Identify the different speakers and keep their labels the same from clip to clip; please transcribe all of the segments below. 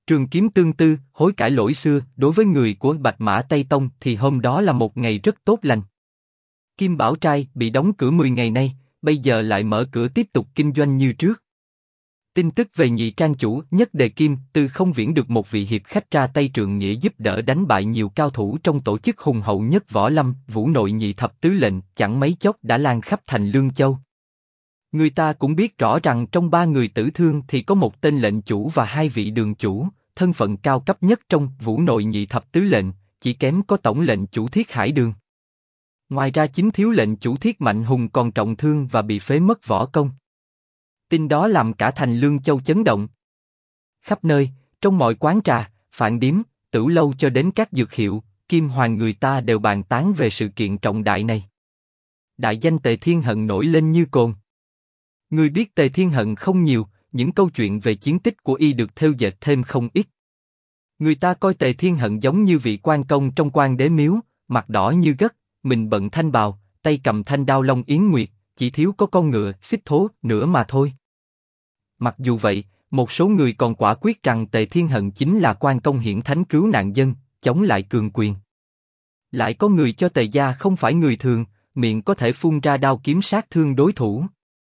Speaker 1: Trường kiếm tương tư, hối cải lỗi xưa, đối với người của Bạch Mã Tây Tông thì hôm đó là một ngày rất tốt lành. Kim Bảo Trai bị đóng cửa 10 ngày nay, bây giờ lại mở cửa tiếp tục kinh doanh như trước. Tin tức về nhị trang chủ Nhất Đề Kim Tư không viễn được một vị hiệp khách ra tay trượng nghĩa giúp đỡ đánh bại nhiều cao thủ trong tổ chức hùng hậu nhất võ lâm, Vũ Nội nhị thập tứ lệnh, chẳng mấy chốc đã lan khắp thành Lương Châu. Người ta cũng biết rõ rằng trong 3 người tử thương thì có một tên lệnh chủ và 2 vị đường chủ, thân phận cao cấp nhất trong Vũ Nội nhị thập tứ lệnh, chỉ kém có tổng lệnh chủ Thiết Hải Đường. Ngoài ra chính thiếu lệnh chủ Thiết Mạnh Hùng còn trọng thương và bị phế mất võ công. Tin đó làm cả thành Lương Châu chấn động. Khắp nơi, trong mọi quán trà, phạn điếm, tửu lâu cho đến các dược hiệu, kim hoàng người ta đều bàn tán về sự kiện trọng đại này. Đại danh Tề Thiên Hận nổi lên như cồn. Người biết Tề Thiên Hận không nhiều, những câu chuyện về chiến tích của y được thêu dệt thêm không ít. Người ta coi Tề Thiên Hận giống như vị quan công trong quan đế miếu, mặt đỏ như gất, mình bận thanh bào, tay cầm thanh đao long yến nguyệt, chỉ thiếu có con ngựa xích thố nữa mà thôi. Mặc dù vậy, một số người còn quả quyết rằng Tề Thiên Hận chính là quan công hiển thánh cứu nạn dân, chống lại cường quyền. Lại có người cho Tề gia không phải người thường, miệng có thể phun ra đao kiếm sát thương đối thủ.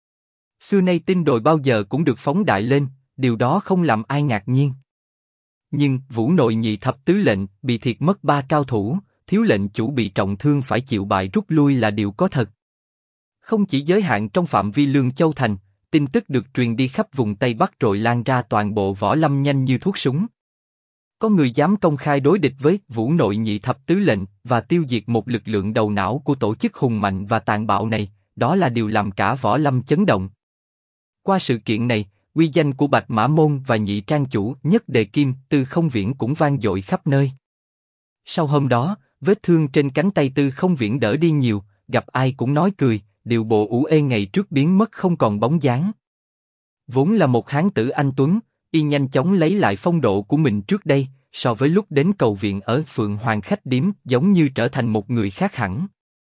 Speaker 1: Xưa nay tin đồn bao giờ cũng được phóng đại lên, điều đó không làm ai ngạc nhiên. Nhưng Vũ Nội nhị thập tứ lệnh bị thiệt mất 3 cao thủ, thiếu lệnh chủ bị trọng thương phải chịu bại rút lui là điều có thật. Không chỉ giới hạn trong phạm vi Lương Châu thành, tin tức được truyền đi khắp vùng Tây Bắc rồi lan ra toàn bộ võ lâm nhanh như thuốc súng. Có người dám công khai đối địch với Vũ Nội nhị thập tứ lệnh và tiêu diệt một lực lượng đầu não của tổ chức hùng mạnh và tàn bạo này, đó là điều làm cả võ lâm chấn động. Qua sự kiện này, uy danh của Bạch Mã Môn và nhị trang chủ Nhất Đề Kim Tư không viễn cũng vang dội khắp nơi. Sau hôm đó, vết thương trên cánh tay Tư không viễn đỡ đi nhiều, gặp ai cũng nói cười, điều bộ ủ ê ngày trước biến mất không còn bóng dáng. Vốn là một hán tử anh tuấn, y nhanh chóng lấy lại phong độ của mình trước đây, so với lúc đến cầu viện ở Phượng Hoàng khách điếm giống như trở thành một người khác hẳn.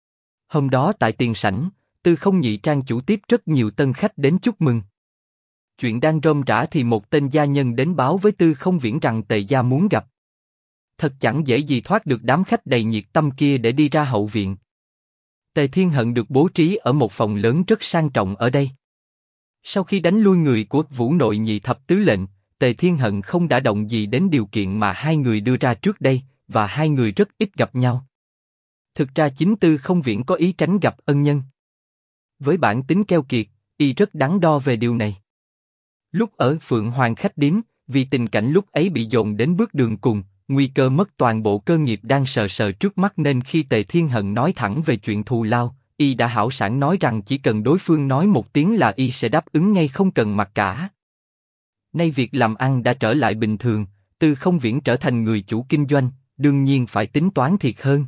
Speaker 1: Hôm đó tại tiền sảnh, Tư không nhị trang chủ tiếp rất nhiều tân khách đến chúc mừng. Chuyện đang rôm rả thì một tên gia nhân đến báo với Tư không viễn rằng Tề gia muốn gặp. Thật chẳng dễ gì thoát được đám khách đầy nhiệt tâm kia để đi ra hậu viện. Tề Thiên Hận được bố trí ở một phòng lớn rất sang trọng ở đây. Sau khi đánh lui người của Vũ Nội nhị thập tứ lệnh, Tề Thiên Hận không đã động gì đến điều kiện mà hai người đưa ra trước đây, và hai người rất ít gặp nhau. Thực ra chính Tư không viễn có ý tránh gặp ân nhân. Với bản tính keo kiệt, y rất đắn đo về điều này. Lúc ở Phượng Hoàng khách điếm, vì tình cảnh lúc ấy bị dồn đến bước đường cùng, nguy cơ mất toàn bộ cơ nghiệp đang sờ sờ trước mắt nên khi Tề Thiên Hận nói thẳng về chuyện thù lao, y đã hảo sảng nói rằng chỉ cần đối phương nói một tiếng là y sẽ đáp ứng ngay không cần mặc cả. Nay việc làm ăn đã trở lại bình thường, Tư không viễn trở thành người chủ kinh doanh, đương nhiên phải tính toán thiệt hơn.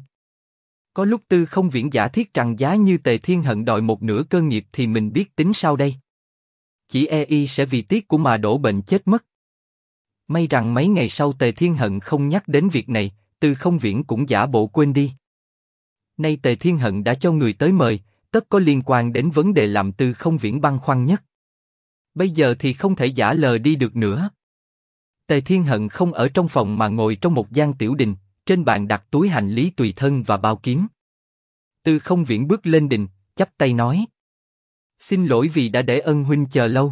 Speaker 1: Có lúc Tư không viễn giả thiết rằng giá như Tề Thiên Hận đòi một nửa cơ nghiệp thì mình biết tính sao đây. Chỉ e y sẽ vì tiếc của mà đổ bệnh chết mất. May rằng mấy ngày sau Tề Thiên Hận không nhắc đến việc này, Tư không viễn cũng giả bộ quên đi. Nay Tề Thiên Hận đã cho người tới mời, tất có liên quan đến vấn đề làm Tư không viễn băn khoăn nhất. Bây giờ thì không thể giả lờ đi được nữa. Tề Thiên Hận không ở trong phòng mà ngồi trong một gian tiểu đình, trên bàn đặt túi hành lý tùy thân và bao kiếm. Tư không viễn bước lên đình, chắp tay nói: Xin lỗi vì đã để ân huynh chờ lâu.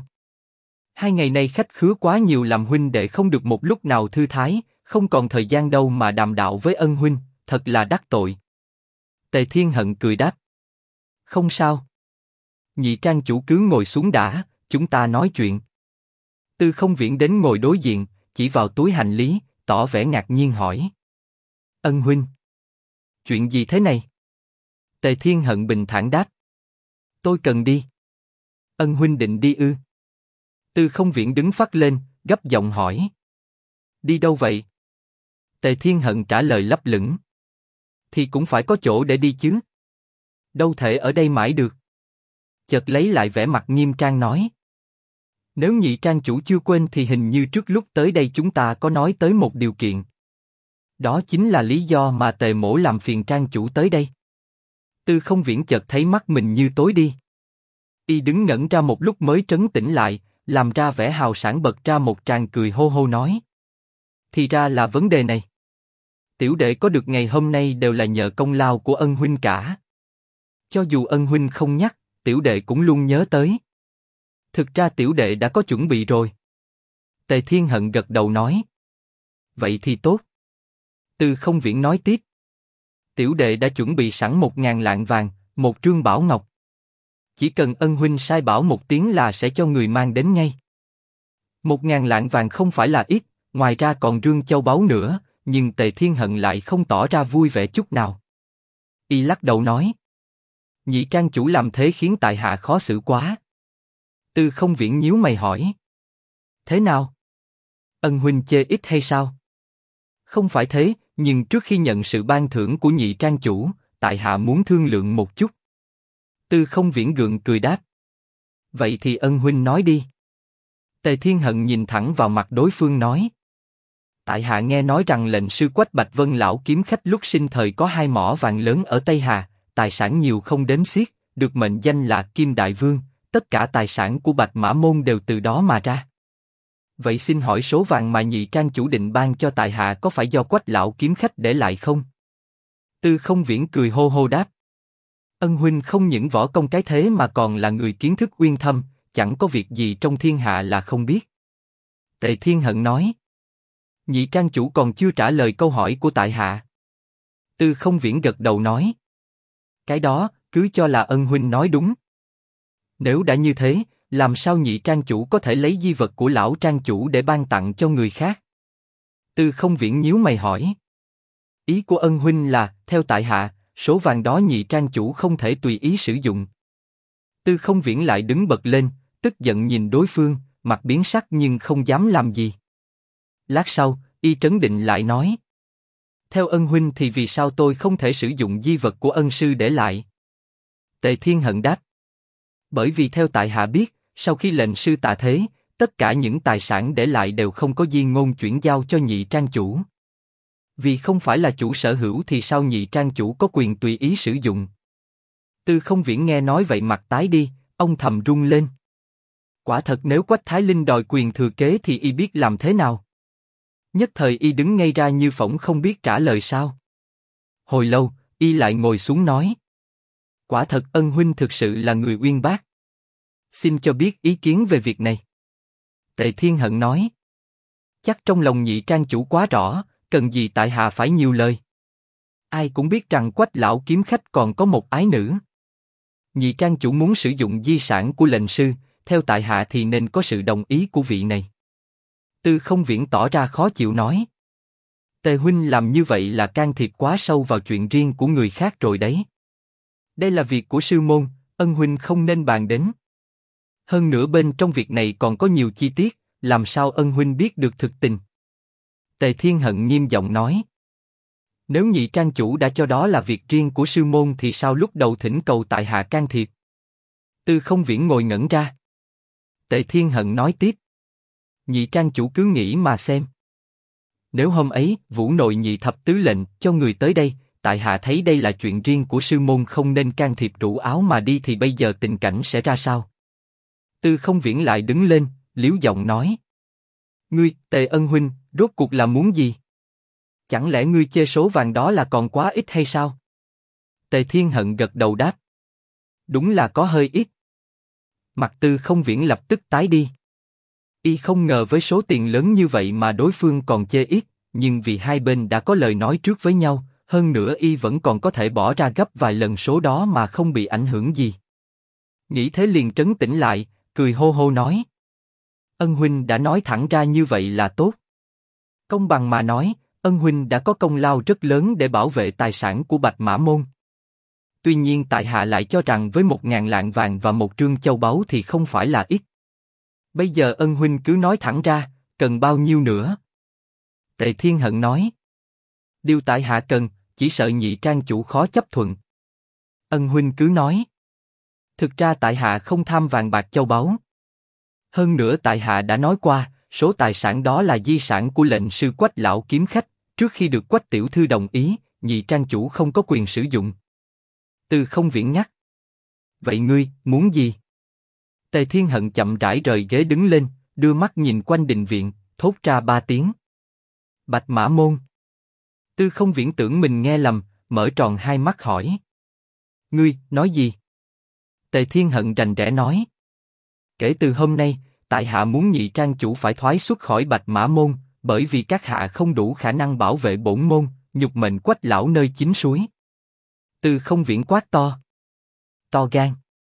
Speaker 1: 2 ngày nay khách khứa quá nhiều làm huynh đệ không được một lúc nào thư thái, không còn thời gian đâu mà đàm đạo với ân huynh, thật là đắc tội. Tề Thiên Hận cười đáp: Không sao. Nhị trang chủ cứ ngồi xuống đã, chúng ta nói chuyện. Tư không viễn đến ngồi đối diện, chỉ vào túi hành lý, tỏ vẻ ngạc nhiên hỏi: Ân huynh, chuyện gì thế này? Tề Thiên Hận bình thản đáp: Tôi cần đi. Ân huynh định đi ư? Tư không viễn đứng phắt lên, gấp giọng hỏi: Đi đâu vậy? Tề Thiên Hận trả lời lấp lửng: Thì cũng phải có chỗ để đi chứ. Đâu thể ở đây mãi được. Chợt lấy lại vẻ mặt nghiêm trang nói: Nếu nhị trang chủ chưa quên thì hình như trước lúc tới đây chúng ta có nói tới một điều kiện. Đó chính là lý do mà Tề mỗ làm phiền trang chủ tới đây. Tư không viễn chợt thấy mắt mình như tối đi. Y đứng ngẩn ra một lúc mới trấn tĩnh lại, làm ra vẻ hào sảng bật ra một tràng cười hô hô nói: thì ra là vấn đề này. Tiểu đệ có được ngày hôm nay đều là nhờ công lao của ân huynh cả. Cho dù ân huynh không nhắc, tiểu đệ cũng luôn nhớ tới. Thực ra tiểu đệ đã có chuẩn bị rồi. Tề Thiên Hận gật đầu nói. Vậy thì tốt. Từ Không Viễn nói tiếp. Tiểu đệ đã chuẩn bị sẵn 1.000 lạng vàng, một trương bảo ngọc. Chỉ cần ân huynh sai bảo một tiếng là sẽ cho người mang đến ngay. 1.000 lạng vàng không phải là ít, ngoài ra còn rương châu báu nữa, nhưng Tề Thiên Hận lại không tỏ ra vui vẻ chút nào. Y lắc đầu nói. Nhị trang chủ làm thế khiến tại hạ khó xử quá. Từ Không Viễn nhíu mày hỏi. Thế nào? Ân huynh chê ít hay sao? Không phải thế, nhưng trước khi nhận sự ban thưởng của nhị trang chủ, tại hạ muốn thương lượng một chút. Từ Không Viễn gượng cười đáp. Vậy thì ân huynh nói đi. Tề Thiên Hận nhìn thẳng vào mặt đối phương nói. Tại hạ nghe nói rằng lệnh sư Quách Bạch Vân lão kiếm khách lúc sinh thời có 2 mỏ vàng lớn ở Tây Hà, tài sản nhiều không đếm xiết, được mệnh danh là Kim Đại Vương, tất cả tài sản của Bạch Mã Môn đều từ đó mà ra. Vậy xin hỏi số vàng mà nhị trang chủ định ban cho tại hạ có phải do Quách lão kiếm khách để lại không? Từ Không Viễn cười hô hô đáp. Ân huynh không những võ công cái thế mà còn là người kiến thức uyên thâm, chẳng có việc gì trong thiên hạ là không biết. Tề Thiên Hận nói. Nhị trang chủ còn chưa trả lời câu hỏi của tại hạ. Từ Không Viễn gật đầu nói. Cái đó, cứ cho là ân huynh nói đúng. Nếu đã như thế, làm sao nhị trang chủ có thể lấy di vật của lão trang chủ để ban tặng cho người khác? Từ Không Viễn nhíu mày hỏi. Ý của ân huynh là, theo tại hạ, số vàng đó nhị trang chủ không thể tùy ý sử dụng. Từ Không Viễn lại đứng bật lên, tức giận nhìn đối phương, mặt biến sắc nhưng không dám làm gì. Lát sau, y trấn định lại nói. Theo ân huynh thì vì sao tôi không thể sử dụng di vật của ân sư để lại? Tề Thiên Hận đáp. Bởi vì theo tại hạ biết, sau khi lệnh sư tạ thế, tất cả những tài sản để lại đều không có di ngôn chuyển giao cho nhị trang chủ. Vì không phải là chủ sở hữu thì sao nhị trang chủ có quyền tùy ý sử dụng? Từ Không Viễn nghe nói vậy mặt tái đi, ông thầm run lên. Quả thật nếu Quách Thái Linh đòi quyền thừa kế thì y biết làm thế nào? Nhất thời y đứng ngay ra như phỗng không biết trả lời sao. Hồi lâu, y lại ngồi xuống nói. Quả thật ân huynh thực sự là người uyên bác. Xin cho biết ý kiến về việc này. Tề Thiên Hận nói. Chắc trong lòng nhị trang chủ quá rõ, cần gì tại hạ phải nhiều lời. Ai cũng biết rằng Quách lão kiếm khách còn có một ái nữ. Nhị trang chủ muốn sử dụng di sản của lệnh sư, theo tại hạ thì nên có sự đồng ý của vị này. Từ Không Viễn tỏ ra khó chịu nói. Tề huynh làm như vậy là can thiệp quá sâu vào chuyện riêng của người khác rồi đấy. Đây là việc của sư môn, ân huynh không nên bàn đến. Hơn nữa bên trong việc này còn có nhiều chi tiết, làm sao ân huynh biết được thực tình? Tề Thiên Hận nghiêm giọng nói. Nếu nhị trang chủ đã cho đó là việc riêng của sư môn thì sao lúc đầu thỉnh cầu tại hạ can thiệp? Từ Không Viễn ngồi ngẩn ra. Tề Thiên Hận nói tiếp. Nhị trang chủ cứ nghĩ mà xem. Nếu hôm ấy Vũ Nội nhị thập tứ lệnh cho người tới đây, tại hạ thấy đây là chuyện riêng của sư môn không nên can thiệp rủ áo mà đi thì bây giờ tình cảnh sẽ ra sao? Từ Không Viễn lại đứng lên, liếu giọng nói. Ngươi, Tề ân huynh, rốt cuộc là muốn gì? Chẳng lẽ ngươi chê số vàng đó là còn quá ít hay sao? Tề Thiên Hận gật đầu đáp. Đúng là có hơi ít. Mặt Từ Không Viễn lập tức tái đi. Y không ngờ với số tiền lớn như vậy mà đối phương còn chê ít, nhưng vì hai bên đã có lời nói trước với nhau, hơn nữa y vẫn còn có thể bỏ ra gấp vài lần số đó mà không bị ảnh hưởng gì. Nghĩ thế liền trấn tĩnh lại, cười hô hô nói. Ân huynh đã nói thẳng ra như vậy là tốt. Công bằng mà nói, ân huynh đã có công lao rất lớn để bảo vệ tài sản của Bạch Mã Môn. Tuy nhiên tại hạ lại cho rằng với 1.000 lạng vàng và một trương châu báu thì không phải là ít. Bây giờ ân huynh cứ nói thẳng ra, cần bao nhiêu nữa? Tề Thiên Hận nói. Điều tại hạ cần, chỉ sợ nhị trang chủ khó chấp thuận. Ân huynh cứ nói. Thực ra tại hạ không tham vàng bạc châu báu. Hơn nữa tại hạ đã nói qua, số tài sản đó là di sản của lệnh sư Quách lão kiếm khách, trước khi được Quách tiểu thư đồng ý, nhị trang chủ không có quyền sử dụng. Từ Không Viễn nhắc. Vậy ngươi, muốn gì? Tề Thiên Hận chậm rãi rời ghế đứng lên, đưa mắt nhìn quanh đình viện, thốt ra 3 tiếng. Bạch Mã Môn. Tư Không Viễn tưởng mình nghe lầm, mở tròn hai mắt hỏi. Ngươi, nói gì? Tề Thiên Hận rành rẽ nói. Kể từ hôm nay, tại hạ muốn Nhị trang chủ phải thoái xuất khỏi Bạch Mã Môn, bởi vì các hạ không đủ khả năng bảo vệ bổn môn, nhục mệnh Quách lão nơi chính suối. Tư Không Viễn quát to. To gan.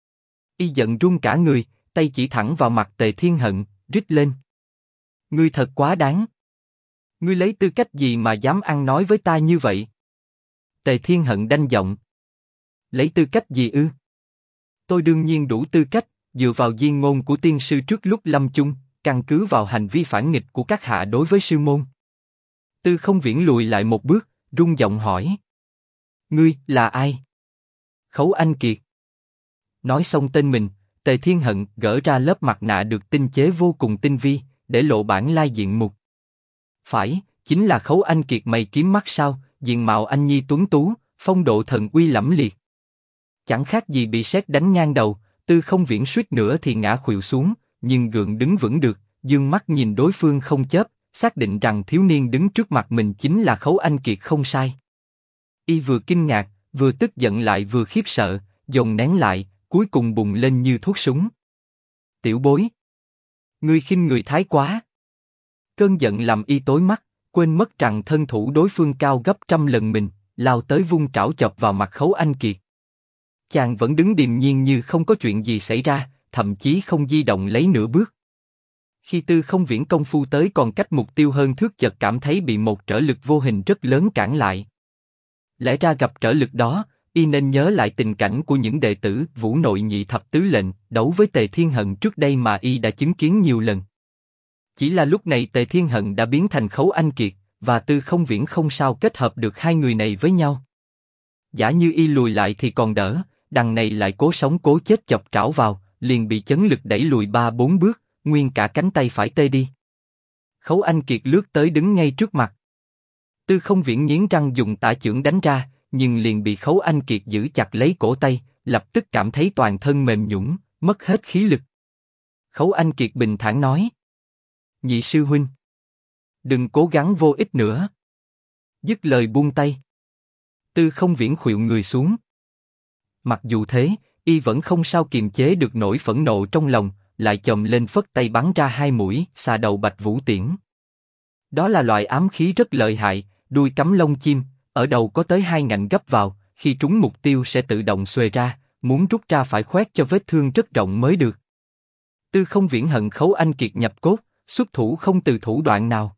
Speaker 1: Y giận run cả người, tay chỉ thẳng vào mặt Tề Thiên Hận, rít lên. Ngươi thật quá đáng. Ngươi lấy tư cách gì mà dám ăn nói với ta như vậy? Tề Thiên Hận đanh giọng. Lấy tư cách gì ư? Tôi đương nhiên đủ tư cách, dựa vào diên ngôn của tiên sư trước lúc lâm chung, căn cứ vào hành vi phản nghịch của các hạ đối với sư môn. Tư Không Viễn lùi lại một bước, run giọng hỏi. Ngươi, là ai? Khấu Anh Kiệt. Nói xong tên mình, Tề Thiên Hận gỡ ra lớp mặt nạ được tinh chế vô cùng tinh vi, để lộ bản lai diện mục. Phải, chính là Khấu Anh Kiệt mày kiếm mắt sao, diện mạo anh nhi tuấn tú, phong độ thần uy lẫm liệt. Chẳng khác gì bị sét đánh ngang đầu, Tư Không Viễn suýt nữa thì ngã khuỵu xuống, nhưng gượng đứng vững được, dương mắt nhìn đối phương không chớp, xác định rằng thiếu niên đứng trước mặt mình chính là Khấu Anh Kiệt không sai. Y vừa kinh ngạc, vừa tức giận lại vừa khiếp sợ, dồn nén lại, cuối cùng bùng lên như thuốc súng. Tiểu bối, ngươi khinh người thái quá. Cơn giận làm Y tối mắt, quên mất rằng thân thủ đối phương cao gấp trăm lần mình, lao tới vung trảo chọc vào mặt Khấu Anh Kiệt. Chàng vẫn đứng điềm nhiên như không có chuyện gì xảy ra, thậm chí không di động lấy nửa bước. Khi Tư Không Viễn công phu tới còn cách mục tiêu hơn thước, chợt cảm thấy bị một trở lực vô hình rất lớn cản lại. Lẽ ra gặp trở lực đó, Y nên nhớ lại tình cảnh của những đệ tử Vũ Nội Nhị Thập Tứ Lệnh đấu với Tề Thiên Hận trước đây mà Y đã chứng kiến nhiều lần. Chỉ là lúc này Tề Thiên Hận đã biến thành Khấu Anh Kiệt, và Tư Không Viễn không sao kết hợp được hai người này với nhau. Giả như Y lùi lại thì còn đỡ, đằng này lại cố sống cố chết chọc trảo vào, liền bị chấn lực đẩy lùi 3-4 bước, nguyên cả cánh tay phải tê đi. Khấu Anh Kiệt lướt tới đứng ngay trước mặt. Tư Không Viễn nghiến răng dùng tả chưởng đánh ra, nhưng liền bị Khấu Anh Kiệt giữ chặt lấy cổ tay, lập tức cảm thấy toàn thân mềm nhũn, mất hết khí lực. Khấu Anh Kiệt bình thản nói. Nhị sư huynh, đừng cố gắng vô ích nữa. Dứt lời buông tay. Tư Không Viễn khuỵu người xuống. Mặc dù thế, Y vẫn không sao kiềm chế được nỗi phẫn nộ trong lòng, lại chồm lên phất tay bắn ra 2 mũi xà đầu Bạch Vũ Tiễn. Đó là loại ám khí rất lợi hại, đuôi cắm lông chim, ở đầu có tới 2 ngạnh gấp vào, khi trúng mục tiêu sẽ tự động xuề ra, muốn rút ra phải khoét cho vết thương rất rộng mới được. Tư Không Viễn hận Khấu Anh Kiệt nhập cốt, xuất thủ không từ thủ đoạn nào.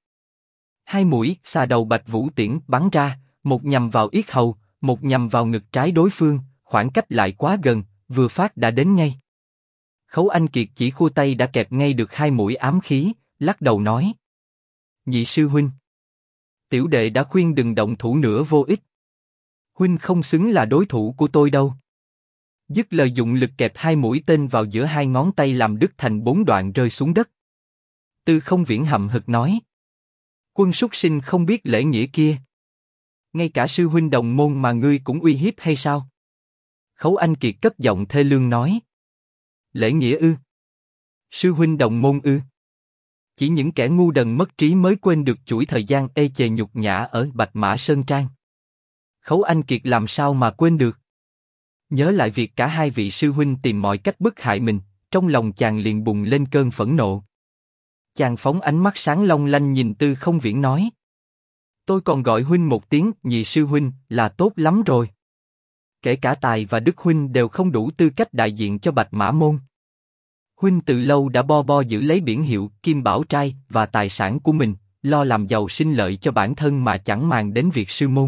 Speaker 1: 2 mũi xà đầu Bạch Vũ Tiễn bắn ra, một nhằm vào yết hầu, một nhằm vào ngực trái đối phương, khoảng cách lại quá gần, vừa phát đã đến ngay. Khấu Anh Kiệt chỉ khua tay đã kẹp ngay được 2 mũi ám khí, lắc đầu nói. Nhị sư huynh, tiểu đệ đã khuyên đừng động thủ nữa vô ích. Huynh không xứng là đối thủ của tôi đâu. Dứt lời dụng lực kẹp 2 mũi tên vào giữa 2 ngón tay làm đứt thành 4 đoạn rơi xuống đất. Tư Không Viễn hậm hực nói. Quân súc sinh không biết lễ nghĩa kia. Ngay cả sư huynh đồng môn mà ngươi cũng uy hiếp hay sao? Khấu Anh Kiệt cất giọng thê lương nói. Lễ nghĩa ư? Sư huynh đồng môn ư? Chỉ những kẻ ngu đần mất trí mới quên được chuỗi thời gian ê chề nhục nhã ở Bạch Mã Sơn Trang. Khấu Anh Kiệt làm sao mà quên được? Nhớ lại việc cả hai vị sư huynh tìm mọi cách bức hại mình, trong lòng chàng liền bùng lên cơn phẫn nộ. Chàng phóng ánh mắt sáng long lanh nhìn Tư Không Viễn nói. Tôi còn gọi huynh một tiếng nhị sư huynh là tốt lắm rồi. Kể cả Tài và Đức huynh đều không đủ tư cách đại diện cho Bạch Mã Môn. Huynh từ lâu đã bo giữ lấy biển hiệu Kim Bảo Trai và tài sản của mình, lo làm giàu sinh lợi cho bản thân mà chẳng màng đến việc sư môn.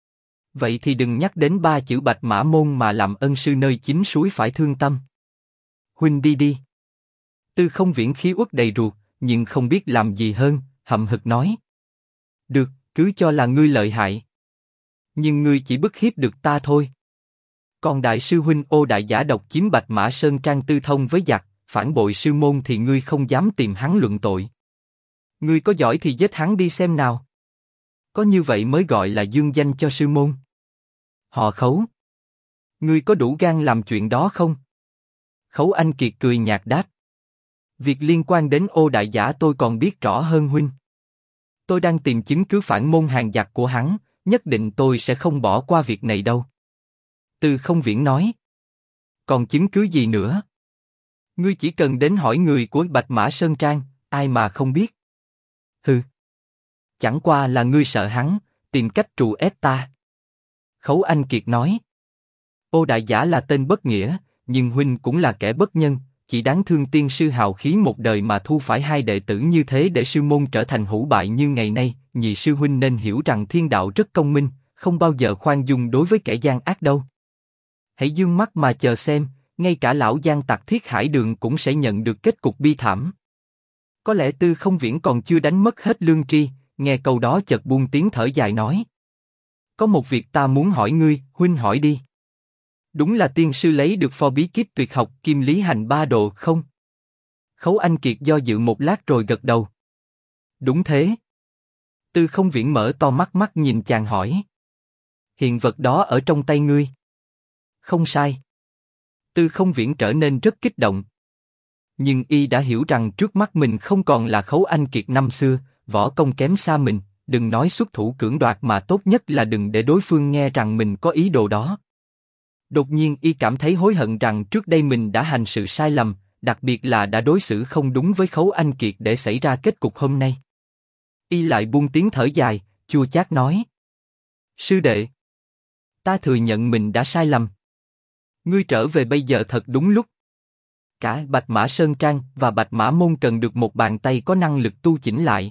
Speaker 1: Vậy thì đừng nhắc đến 3 chữ Bạch Mã Môn mà làm ân sư nơi chính suối phải thương tâm. Huynh đi đi. Tư Không Viễn khí uất đầy ruột, nhưng không biết làm gì hơn, hậm hực nói. Được, cứ cho là ngươi lợi hại. Nhưng ngươi chỉ bức hiếp được ta thôi. Còn đại sư huynh Ô Đại Giả độc chiếm Bạch Mã Sơn Trang tư thông với giặc, phản bội sư môn thì ngươi không dám tìm hắn luận tội. Ngươi có giỏi thì giết hắn đi xem nào. Có như vậy mới gọi là dương danh cho sư môn. Họ Khấu, ngươi có đủ gan làm chuyện đó không? Khấu Anh Kiệt cười nhạt đáp. Việc liên quan đến Ô Đại Giả tôi còn biết rõ hơn huynh. Tôi đang tìm chứng cứ phản môn hàng giặc của hắn, nhất định tôi sẽ không bỏ qua việc này đâu. Tư Không Viễn nói. Còn chứng cứ gì nữa? Ngươi chỉ cần đến hỏi người của Bạch Mã Sơn Trang, ai mà không biết. Hừ. Chẳng qua là ngươi sợ hắn, tìm cách trù ép ta. Khấu Anh Kiệt nói. Ô đại giả là tên bất nghĩa, nhưng huynh cũng là kẻ bất nhân, chỉ đáng thương tiên sư hào khí một đời mà thu phải hai đệ tử như thế để sư môn trở thành hủ bại như ngày nay. Nhị sư huynh nên hiểu rằng thiên đạo rất công minh, không bao giờ khoan dung đối với kẻ gian ác đâu. Hãy dương mắt mà chờ xem, ngay cả lão gian tặc Thiết Hải Đường cũng sẽ nhận được kết cục bi thảm. Có lẽ Tư Không Viễn còn chưa đánh mất hết lương tri, nghe câu đó chợt buông tiếng thở dài nói. Có một việc ta muốn hỏi ngươi, huynh hỏi đi. Đúng là tiên sư lấy được pho bí kíp tuyệt học Kim Lý Hành Ba Độ không? Khấu Anh Kiệt do dự một lát rồi gật đầu. Đúng thế. Tư Không Viễn mở to mắt mắt nhìn chàng hỏi. Hiện vật đó ở trong tay ngươi. Không sai. Tư Không Viễn trở nên rất kích động. Nhưng y đã hiểu rằng trước mắt mình không còn là Khấu Anh Kiệt năm xưa, võ công kém xa mình, đừng nói xuất thủ cưỡng đoạt mà tốt nhất là đừng để đối phương nghe rằng mình có ý đồ đó. Đột nhiên y cảm thấy hối hận rằng trước đây mình đã hành sự sai lầm, đặc biệt là đã đối xử không đúng với Khấu Anh Kiệt để xảy ra kết cục hôm nay. Y lại buông tiếng thở dài, chua chát nói. Sư đệ, ta thừa nhận mình đã sai lầm. Ngươi trở về bây giờ thật đúng lúc. Cả Bạch Mã Sơn Trang và Bạch Mã Môn cần được một bàn tay có năng lực tu chỉnh lại.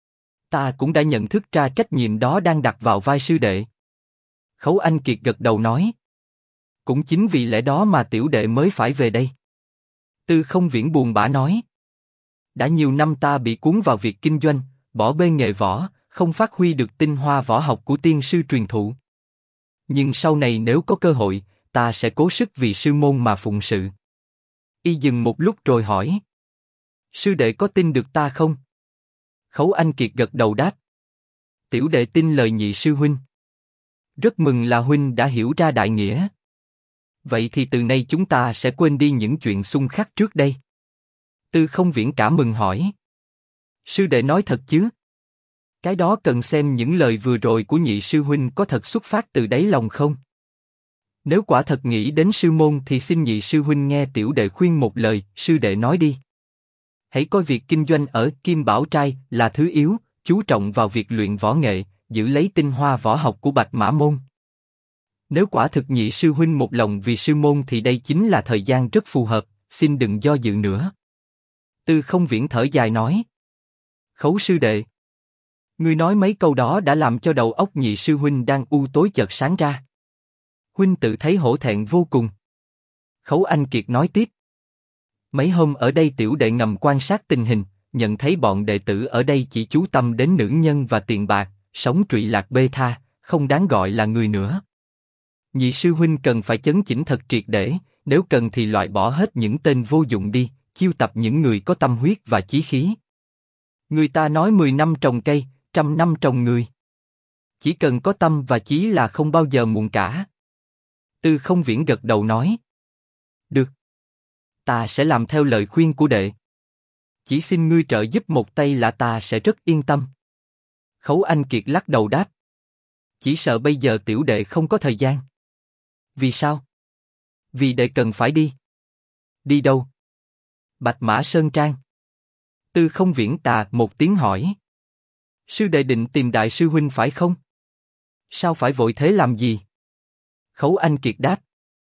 Speaker 1: Ta cũng đã nhận thức ra trách nhiệm đó đang đặt vào vai sư đệ. Khấu Anh Kiệt gật đầu nói. Cũng chính vì lẽ đó mà tiểu đệ mới phải về đây. Tư Không Viễn buồn bã nói. Đã nhiều năm ta bị cuốn vào việc kinh doanh, bỏ bê nghề võ, không phát huy được tinh hoa võ học của tiên sư truyền thụ. Nhưng sau này nếu có cơ hội, ta sẽ cố sức vì sư môn mà phụng sự. Y dừng một lúc rồi hỏi. Sư đệ có tin được ta không? Khấu Anh Kiệt gật đầu đáp. Tiểu đệ tin lời nhị sư huynh. Rất mừng là huynh đã hiểu ra đại nghĩa. Vậy thì từ nay chúng ta sẽ quên đi những chuyện xung khắc trước đây. Tư Không Viễn cả mừng hỏi. Sư đệ nói thật chứ? Cái đó cần xem những lời vừa rồi của nhị sư huynh có thật xuất phát từ đáy lòng không? Nếu quả thật nghĩ đến sư môn thì xin nhị sư huynh nghe tiểu đệ khuyên một lời, sư đệ nói đi. Hãy coi việc kinh doanh ở Kim Bảo Trai là thứ yếu, chú trọng vào việc luyện võ nghệ, giữ lấy tinh hoa võ học của Bạch Mã Môn. Nếu quả thực nhị sư huynh một lòng vì sư môn thì đây chính là thời gian rất phù hợp, xin đừng do dự nữa. Tư Không Viễn thở dài nói. Khấu sư đệ, ngươi nói mấy câu đó đã làm cho đầu óc nhị sư huynh đang u tối chợt sáng ra. Huynh tự thấy hổ thẹn vô cùng. Khấu Anh Kiệt nói tiếp. Mấy hôm ở đây tiểu đệ ngầm quan sát tình hình, nhận thấy bọn đệ tử ở đây chỉ chú tâm đến nữ nhân và tiền bạc, sống trụy lạc bê tha, không đáng gọi là người nữa. Nhị sư huynh cần phải chấn chỉnh thật triệt để, nếu cần thì loại bỏ hết những tên vô dụng đi, chiêu tập những người có tâm huyết và chí khí. Người ta nói 10 năm trồng cây, 100 năm trồng người. Chỉ cần có tâm và chí là không bao giờ muộn cả. Tư Không Viễn gật đầu nói. Được. Ta sẽ làm theo lời khuyên của đệ. Chỉ xin ngươi trợ giúp một tay là ta sẽ rất yên tâm. Khấu Anh Kiệt lắc đầu đáp. Chỉ sợ bây giờ tiểu đệ không có thời gian. Vì sao? Vì đệ cần phải đi. Đi đâu? Bạch Mã Sơn Trang. Tư Không Viễn tà một tiếng hỏi. Sư đệ định tìm đại sư huynh phải không? Sao phải vội thế làm gì? Khấu Anh Kiệt đáp.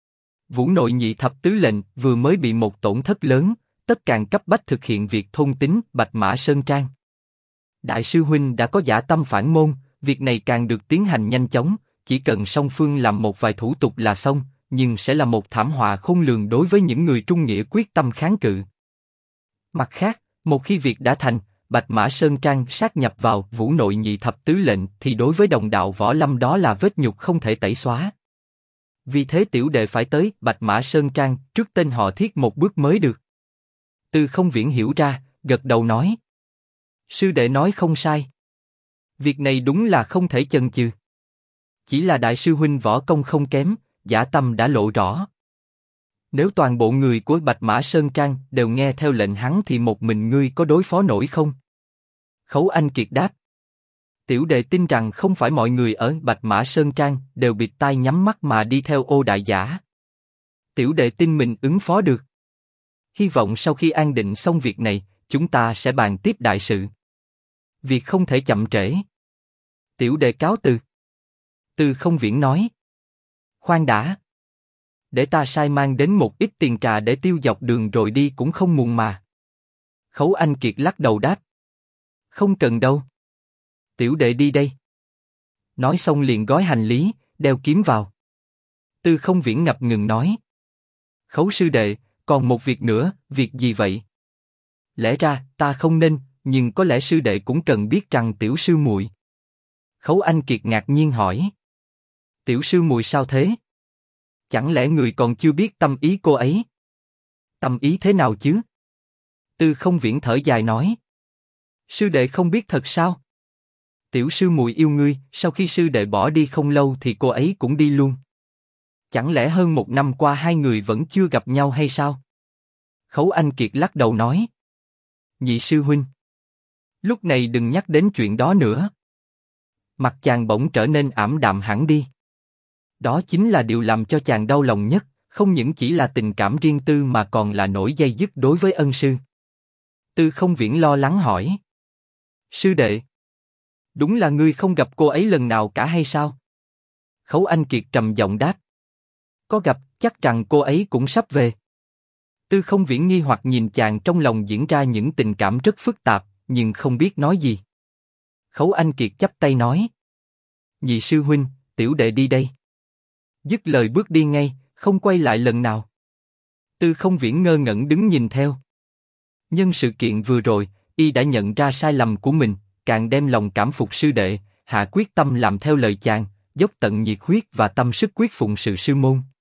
Speaker 1: Vũ Nội nhị thập tứ lệnh vừa mới bị một tổn thất lớn, tất càng cấp bách thực hiện việc thôn tính Bạch Mã Sơn Trang. Đại sư huynh đã có dã tâm phản môn, việc này càng được tiến hành nhanh chóng, chỉ cần song phương làm một vài thủ tục là xong, nhưng sẽ là một thảm họa khôn lường đối với những người trung nghĩa quyết tâm kháng cự. Mặt khác, một khi việc đã thành, Bạch Mã Sơn Trang sát nhập vào Vũ Nội nhị thập tứ lệnh thì đối với đồng đạo võ lâm đó là vết nhục không thể tẩy xóa. Vì thế tiểu đệ phải tới Bạch Mã Sơn Trang trước tên họ Thiết một bước mới được. Tư Không Viễn hiểu ra, gật đầu nói. Sư đệ nói không sai. Việc này đúng là không thể chần chừ. Chỉ là đại sư huynh võ công không kém, dã tâm đã lộ rõ. Nếu toàn bộ người của Bạch Mã Sơn Trang đều nghe theo lệnh hắn thì một mình ngươi có đối phó nổi không? Khấu Anh Kiệt đáp. Tiểu đệ tin rằng không phải mọi người ở Bạch Mã Sơn Trang đều bịt tai nhắm mắt mà đi theo Ô đại giả. Tiểu đệ tin mình ứng phó được. Hy vọng sau khi an định xong việc này, chúng ta sẽ bàn tiếp đại sự. Việc không thể chậm trễ. Tiểu đệ cáo từ. Tư Không Viễn nói. Khoan đã. Để ta sai mang đến một ít tiền trà để tiêu dọc đường rồi đi cũng không muộn mà. Khấu Anh Kiệt lắc đầu đáp. Không cần đâu. Tiểu đệ đi đây. Nói xong liền gói hành lý, đeo kiếm vào. Tư Không Viễn ngập ngừng nói. Khấu sư đệ, còn một việc nữa, việc gì vậy? Lẽ ra ta không nên, nhưng có lẽ sư đệ cũng cần biết rằng tiểu sư muội. Khấu Anh Kiệt ngạc nhiên hỏi. Tiểu sư muội sao thế? Chẳng lẽ người còn chưa biết tâm ý cô ấy? Tâm ý thế nào chứ? Tư Không Viễn thở dài nói. Sư đệ không biết thật sao? Tiểu sư muội yêu ngươi, sau khi sư đệ bỏ đi không lâu thì cô ấy cũng đi luôn. Chẳng lẽ hơn 1 năm qua hai người vẫn chưa gặp nhau hay sao? Khấu Anh Kiệt lắc đầu nói. Nhị sư huynh. Lúc này đừng nhắc đến chuyện đó nữa. Mặt chàng bỗng trở nên ảm đạm hẳn đi. Đó chính là điều làm cho chàng đau lòng nhất, không những chỉ là tình cảm riêng tư mà còn là nỗi day dứt đối với ân sư. Tư Không Viễn lo lắng hỏi. Sư đệ. Đúng là ngươi không gặp cô ấy lần nào cả hay sao? Khấu Anh Kiệt trầm giọng đáp. Có gặp, chắc rằng cô ấy cũng sắp về. Tư Không Viễn nghi hoặc nhìn chàng, trong lòng diễn ra những tình cảm rất phức tạp, nhưng không biết nói gì. Khấu Anh Kiệt chắp tay nói. Nhị sư huynh, tiểu đệ đi đây. Dứt lời bước đi ngay, không quay lại lần nào. Tư Không Viễn ngơ ngẩn đứng nhìn theo. Nhân sự kiện vừa rồi, y đã nhận ra sai lầm của mình, càng đem lòng cảm phục sư đệ, hạ quyết tâm làm theo lời chàng, dốc tận nhiệt huyết và tâm sức quyết phụng sự sư môn.